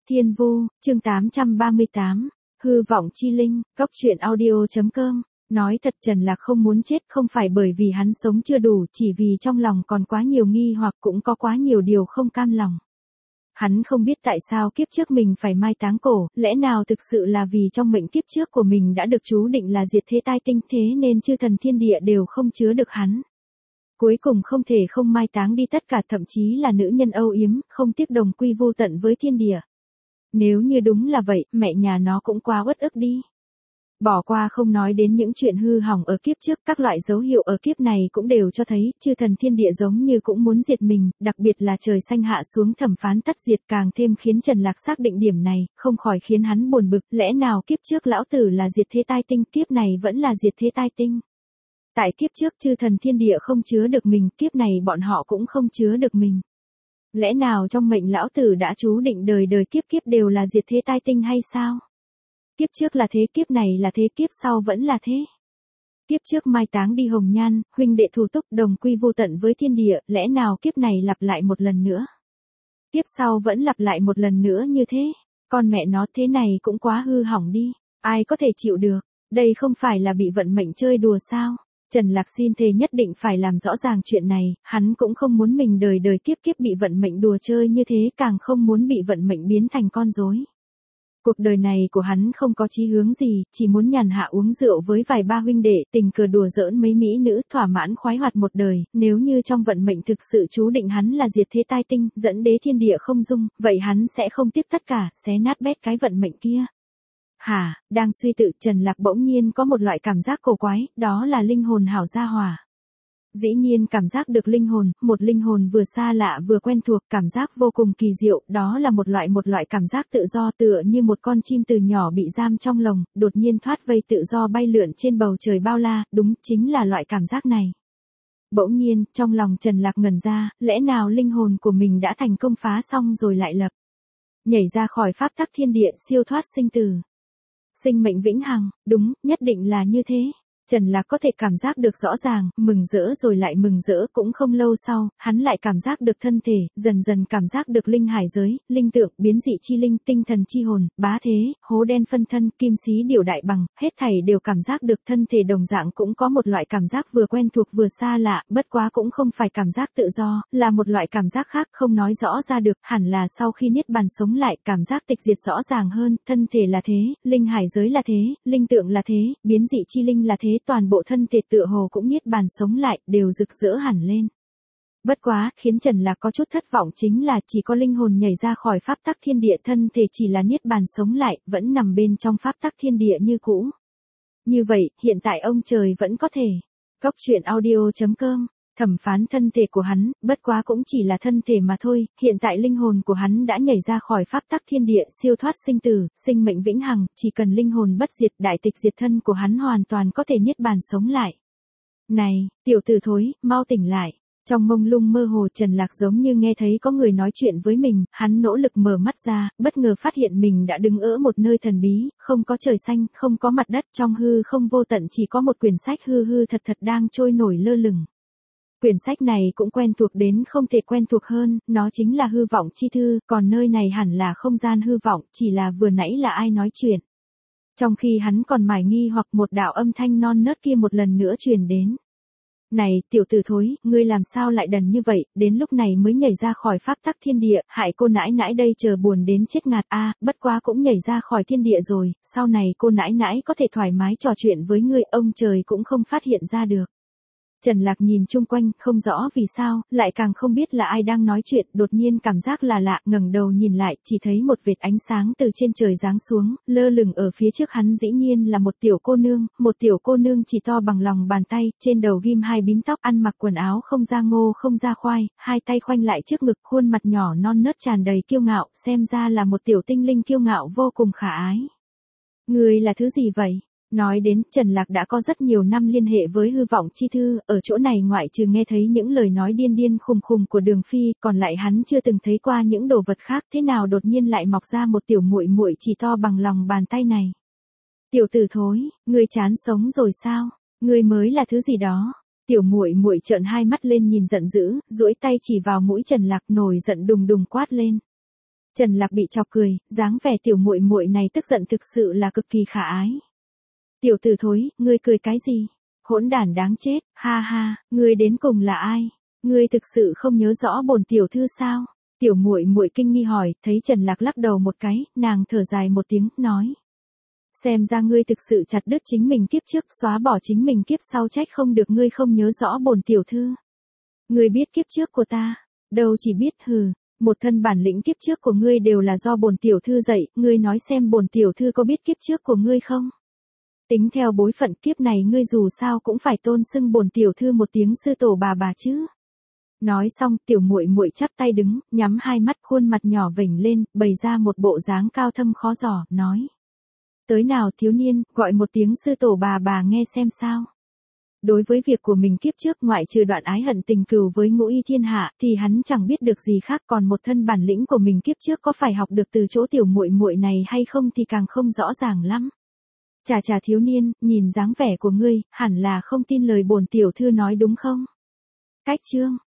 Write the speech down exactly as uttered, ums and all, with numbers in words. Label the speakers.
Speaker 1: Thiên Vu, chương tám trăm ba mươi tám, hư vọng chi linh, góc truyện audio.com. Nói thật Trần Lạc không muốn chết không phải bởi vì hắn sống chưa đủ, chỉ vì trong lòng còn quá nhiều nghi hoặc cũng có quá nhiều điều không cam lòng. Hắn không biết tại sao kiếp trước mình phải mai táng cổ, lẽ nào thực sự là vì trong mệnh kiếp trước của mình đã được chú định là diệt thế tai tinh, thế nên chư thần thiên địa đều không chứa được hắn. Cuối cùng không thể không mai táng đi tất cả, thậm chí là nữ nhân âu yếm, không tiếc đồng quy vô tận với thiên địa. Nếu như đúng là vậy, mẹ nhà nó cũng quá uất ức đi. Bỏ qua không nói đến những chuyện hư hỏng ở kiếp trước, các loại dấu hiệu ở kiếp này cũng đều cho thấy, chư thần thiên địa giống như cũng muốn diệt mình, đặc biệt là trời xanh hạ xuống thẩm phán tất diệt, càng thêm khiến Trần Lạc xác định điểm này, không khỏi khiến hắn buồn bực, lẽ nào kiếp trước lão tử là diệt thế tai tinh, kiếp này vẫn là diệt thế tai tinh. Tại kiếp trước chư thần thiên địa không chứa được mình, kiếp này bọn họ cũng không chứa được mình. Lẽ nào trong mệnh lão tử đã chú định đời đời kiếp kiếp đều là diệt thế tai tinh hay sao? Kiếp trước là thế, kiếp này là thế, kiếp sau vẫn là thế. Kiếp trước mai táng đi hồng nhan, huynh đệ thủ túc đồng quy vô tận với thiên địa, lẽ nào kiếp này lặp lại một lần nữa? Kiếp sau vẫn lặp lại một lần nữa như thế? Con mẹ nó, thế này cũng quá hư hỏng đi, ai có thể chịu được, đây không phải là bị vận mệnh chơi đùa sao? Trần Lạc xin thề nhất định phải làm rõ ràng chuyện này, hắn cũng không muốn mình đời đời kiếp kiếp bị vận mệnh đùa chơi như thế, càng không muốn bị vận mệnh biến thành con rối. Cuộc đời này của hắn không có chí hướng gì, chỉ muốn nhàn hạ uống rượu với vài ba huynh đệ, tình cờ đùa giỡn mấy mỹ nữ, thỏa mãn khoái hoạt một đời. Nếu như trong vận mệnh thực sự chú định hắn là diệt thế tai tinh, dẫn đế thiên địa không dung, vậy hắn sẽ không tiếc tất cả, xé nát bét cái vận mệnh kia. Hả, đang suy tự, Trần Lạc bỗng nhiên có một loại cảm giác cổ quái, đó là linh hồn hảo gia hòa. Dĩ nhiên cảm giác được linh hồn, một linh hồn vừa xa lạ vừa quen thuộc, cảm giác vô cùng kỳ diệu, đó là một loại một loại cảm giác tự do, tựa như một con chim từ nhỏ bị giam trong lồng, đột nhiên thoát vây tự do bay lượn trên bầu trời bao la, đúng chính là loại cảm giác này. Bỗng nhiên, trong lòng Trần Lạc ngẩn ra, lẽ nào linh hồn của mình đã thành công phá xong rồi lại lập, nhảy ra khỏi pháp tắc thiên địa, siêu thoát sinh tử. Sinh mệnh vĩnh hằng, đúng, nhất định là như thế. Trần Lạc có thể cảm giác được rõ ràng, mừng rỡ rồi lại mừng rỡ, cũng không lâu sau, hắn lại cảm giác được thân thể, dần dần cảm giác được linh hải giới, linh tượng, biến dị chi linh, tinh thần chi hồn, bá thế, hố đen phân thân, kim xí điều đại bằng, hết thảy đều cảm giác được, thân thể đồng dạng cũng có một loại cảm giác vừa quen thuộc vừa xa lạ, bất quá cũng không phải cảm giác tự do, là một loại cảm giác khác, không nói rõ ra được, hẳn là sau khi niết bàn sống lại, cảm giác tịch diệt rõ ràng hơn, thân thể là thế, linh hải giới là thế, linh tượng là thế, biến dị chi linh là thế, toàn bộ thân thể tựa hồ cũng niết bàn sống lại, đều rực rỡ hẳn lên. Bất quá, khiến Trần Lạc có chút thất vọng chính là chỉ có linh hồn nhảy ra khỏi pháp tắc thiên địa, thân thể chỉ là niết bàn sống lại, vẫn nằm bên trong pháp tắc thiên địa như cũ. Như vậy, hiện tại ông trời vẫn có thể. Góc truyện audio.com. Thẩm phán thân thể của hắn, bất quá cũng chỉ là thân thể mà thôi, hiện tại linh hồn của hắn đã nhảy ra khỏi pháp tắc thiên địa, siêu thoát sinh tử, sinh mệnh vĩnh hằng, chỉ cần linh hồn bất diệt, đại tịch diệt thân của hắn hoàn toàn có thể niết bàn sống lại. Này, tiểu tử thối, mau tỉnh lại. Trong mông lung mơ hồ, Trần Lạc giống như nghe thấy có người nói chuyện với mình, hắn nỗ lực mở mắt ra, bất ngờ phát hiện mình đã đứng ở một nơi thần bí, không có trời xanh, không có mặt đất, trong hư không vô tận chỉ có một quyển sách hư hư thật thật đang trôi nổi lơ lửng. Quyển sách này cũng quen thuộc đến không thể quen thuộc hơn, nó chính là hư vọng chi thư, còn nơi này hẳn là không gian hư vọng, chỉ là vừa nãy là ai nói chuyện. Trong khi hắn còn mải nghi hoặc một đạo âm thanh non nớt kia một lần nữa truyền đến. Này, tiểu tử thối, ngươi làm sao lại đần như vậy, đến lúc này mới nhảy ra khỏi pháp tắc thiên địa, hại cô nãi nãi đây chờ buồn đến chết ngạt a, à, bất quá cũng nhảy ra khỏi thiên địa rồi, sau này cô nãi nãi có thể thoải mái trò chuyện với ngươi, ông trời cũng không phát hiện ra được. Trần Lạc nhìn chung quanh, không rõ vì sao, lại càng không biết là ai đang nói chuyện, đột nhiên cảm giác là lạ, ngẩng đầu nhìn lại, chỉ thấy một vệt ánh sáng từ trên trời giáng xuống, lơ lửng ở phía trước hắn, dĩ nhiên là một tiểu cô nương, một tiểu cô nương chỉ to bằng lòng bàn tay, trên đầu ghim hai bím tóc, ăn mặc quần áo không ra ngô không ra khoai, hai tay khoanh lại trước ngực, khuôn mặt nhỏ non nớt tràn đầy kiêu ngạo, xem ra là một tiểu tinh linh kiêu ngạo vô cùng khả ái. Người là thứ gì vậy? Nói đến, Trần Lạc đã có rất nhiều năm liên hệ với hư vọng chi thư, ở chỗ này ngoại trừ nghe thấy những lời nói điên điên khùng khùng của Đường Phi, còn lại hắn chưa từng thấy qua những đồ vật khác, thế nào đột nhiên lại mọc ra một tiểu muội muội chỉ to bằng lòng bàn tay này. Tiểu tử thối, ngươi chán sống rồi sao? Ngươi mới là thứ gì đó? Tiểu muội muội trợn hai mắt lên nhìn giận dữ, duỗi tay chỉ vào mũi Trần Lạc, nổi giận đùng đùng quát lên. Trần Lạc bị chọc cười, dáng vẻ tiểu muội muội này tức giận thực sự là cực kỳ khả ái. Tiểu tử thối, ngươi cười cái gì? Hỗn đản đáng chết, ha ha, ngươi đến cùng là ai? Ngươi thực sự không nhớ rõ bổn tiểu thư sao? Tiểu muội muội kinh nghi hỏi, thấy Trần Lạc lắc đầu một cái, nàng thở dài một tiếng, nói: xem ra ngươi thực sự chặt đứt chính mình kiếp trước, xóa bỏ chính mình kiếp sau, trách không được ngươi không nhớ rõ bổn tiểu thư. Ngươi biết kiếp trước của ta? Đâu chỉ biết, hừ, một thân bản lĩnh kiếp trước của ngươi đều là do bổn tiểu thư dạy, ngươi nói xem bổn tiểu thư có biết kiếp trước của ngươi không? Tính theo bối phận kiếp này ngươi dù sao cũng phải tôn xưng bổn tiểu thư một tiếng sư tổ bà bà chứ. Nói xong, tiểu muội muội chắp tay đứng, nhắm hai mắt, khuôn mặt nhỏ vểnh lên, bày ra một bộ dáng cao thâm khó dò, nói: tới nào thiếu niên, gọi một tiếng sư tổ bà bà nghe xem sao. Đối với việc của mình kiếp trước, ngoại trừ đoạn ái hận tình cừu với Ngũ Y Thiên Hạ, thì hắn chẳng biết được gì khác, còn một thân bản lĩnh của mình kiếp trước có phải học được từ chỗ tiểu muội muội này hay không thì càng không rõ ràng lắm. Chà chà thiếu niên, nhìn dáng vẻ của ngươi, hẳn là không tin lời bổn tiểu thư nói đúng không? Cách chương